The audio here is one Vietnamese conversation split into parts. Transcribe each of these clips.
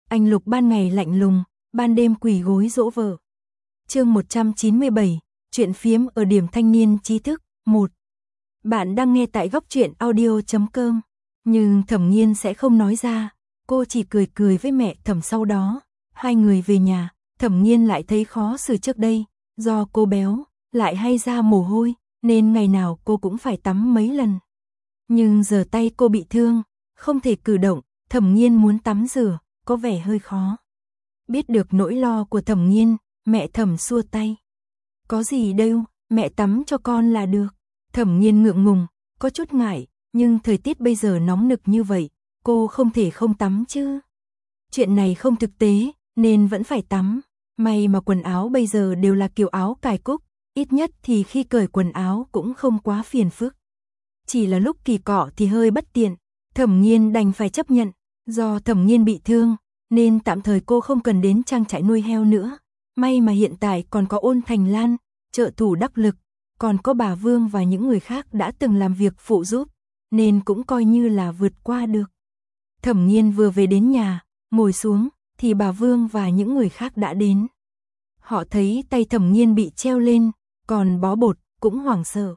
Anh Lục ban ngày lạnh lùng, ban đêm quỳ gối dỗ vợ. Chương 197, chuyện phiếm ở điểm thanh niên trí thức, 1. Bạn đang nghe tại góc truyện audio.com, nhưng Thẩm Nghiên sẽ không nói ra, cô chỉ cười cười với mẹ Thẩm. Sau đó, hai người về nhà, Thẩm Nghiên lại thấy khó xử trước đây, do cô béo, lại hay ra mồ hôi, nên ngày nào cô cũng phải tắm mấy lần. Nhưng giờ tay cô bị thương, không thể cử động, Thẩm Nghiên muốn tắm rửa, có vẻ hơi khó. Biết được nỗi lo của Thẩm Nghiên, mẹ Thẩm xua tay. Có gì đâu, mẹ tắm cho con là được. Thẩm Nghiên ngượng ngùng, có chút ngại, nhưng thời tiết bây giờ nóng nực như vậy, cô không thể không tắm chứ. Chuyện này không thực tế, nên vẫn phải tắm. May mà quần áo bây giờ đều là kiểu áo cài cúc, ít nhất thì khi cởi quần áo cũng không quá phiền phức. Chỉ là lúc kỳ cọ thì hơi bất tiện, Thẩm Nghiên đành phải chấp nhận. Do Thẩm Nghiên bị thương, nên tạm thời cô không cần đến trang trại nuôi heo nữa. May mà hiện tại còn có Ôn Thành Lan, trợ thủ đắc lực, còn có bà Vương và những người khác đã từng làm việc phụ giúp, nên cũng coi như là vượt qua được. Thẩm Nghiên vừa về đến nhà, ngồi xuống, thì bà Vương và những người khác đã đến. Họ thấy tay Thẩm Nghiên bị treo lên, còn bó bột, cũng hoảng sợ.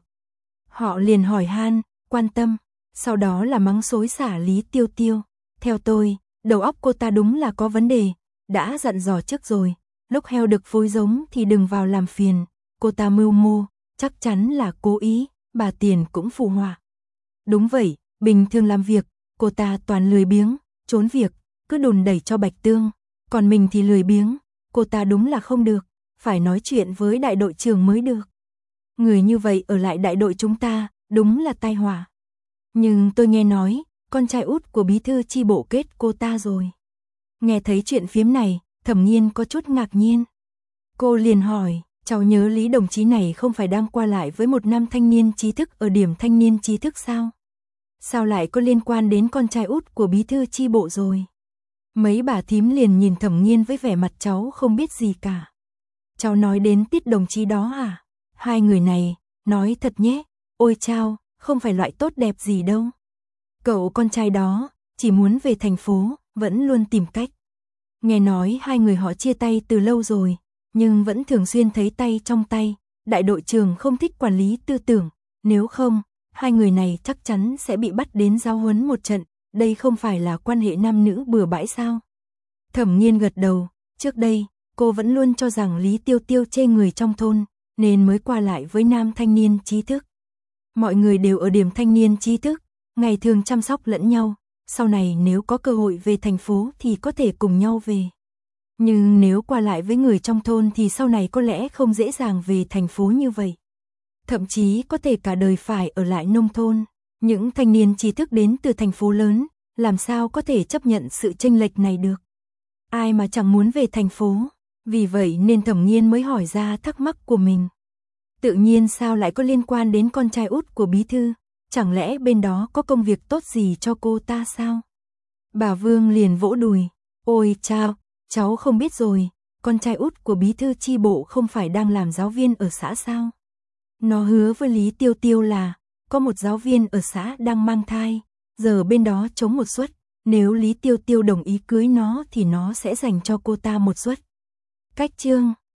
Họ liền hỏi han, quan tâm, sau đó là mắng xối xả Lý Tiêu Tiêu. Theo tôi, đầu óc cô ta đúng là có vấn đề, đã dặn dò trước rồi, lúc heo được phối giống thì đừng vào làm phiền, cô ta mưu mô, chắc chắn là cố ý, bà Tiền cũng phụ họa. Đúng vậy, bình thường làm việc, cô ta toàn lười biếng, trốn việc, cứ đùn đẩy cho Bạch Tương, còn mình thì lười biếng, cô ta đúng là không được, phải nói chuyện với đại đội trưởng mới được. Người như vậy ở lại đại đội chúng ta, đúng là tai họa. Nhưng tôi nghe nói, con trai út của bí thư chi bộ kết cô ta rồi. Nghe thấy chuyện phiếm này, Thẩm Nghiên có chút ngạc nhiên. Cô liền hỏi, cháu nhớ Lý đồng chí này không phải đang qua lại với một nam thanh niên trí thức ở điểm thanh niên trí thức sao? Sao lại có liên quan đến con trai út của bí thư chi bộ rồi? Mấy bà thím liền nhìn Thẩm Nghiên với vẻ mặt cháu không biết gì cả. Cháu nói đến Tiết đồng chí đó à? Hai người này, nói thật nhé, ôi chao, không phải loại tốt đẹp gì đâu. Cậu con trai đó, chỉ muốn về thành phố, vẫn luôn tìm cách. Nghe nói hai người họ chia tay từ lâu rồi, nhưng vẫn thường xuyên thấy tay trong tay. Đại đội trưởng không thích quản lý tư tưởng, nếu không, hai người này chắc chắn sẽ bị bắt đến giáo huấn một trận. Đây không phải là quan hệ nam nữ bừa bãi sao? Thẩm Nghiên gật đầu, trước đây, cô vẫn luôn cho rằng Lý Tiêu Tiêu chê người trong thôn, nên mới qua lại với nam thanh niên trí thức. Mọi người đều ở điểm thanh niên trí thức, ngày thường chăm sóc lẫn nhau, sau này nếu có cơ hội về thành phố thì có thể cùng nhau về. Nhưng nếu qua lại với người trong thôn thì sau này có lẽ không dễ dàng về thành phố như vậy. Thậm chí có thể cả đời phải ở lại nông thôn. Những thanh niên trí thức đến từ thành phố lớn, làm sao có thể chấp nhận sự chênh lệch này được. Ai mà chẳng muốn về thành phố, vì vậy nên Thẩm Nghiên mới hỏi ra thắc mắc của mình. Tự nhiên sao lại có liên quan đến con trai út của bí thư? Chẳng lẽ bên đó có công việc tốt gì cho cô ta sao? Bà Vương liền vỗ đùi. Ôi chao, cháu không biết rồi, con trai út của bí thư chi bộ không phải đang làm giáo viên ở xã sao? Nó hứa với Lý Tiêu Tiêu là, có một giáo viên ở xã đang mang thai, giờ bên đó trống một suất, nếu Lý Tiêu Tiêu đồng ý cưới nó thì nó sẽ dành cho cô ta một suất. Cách chương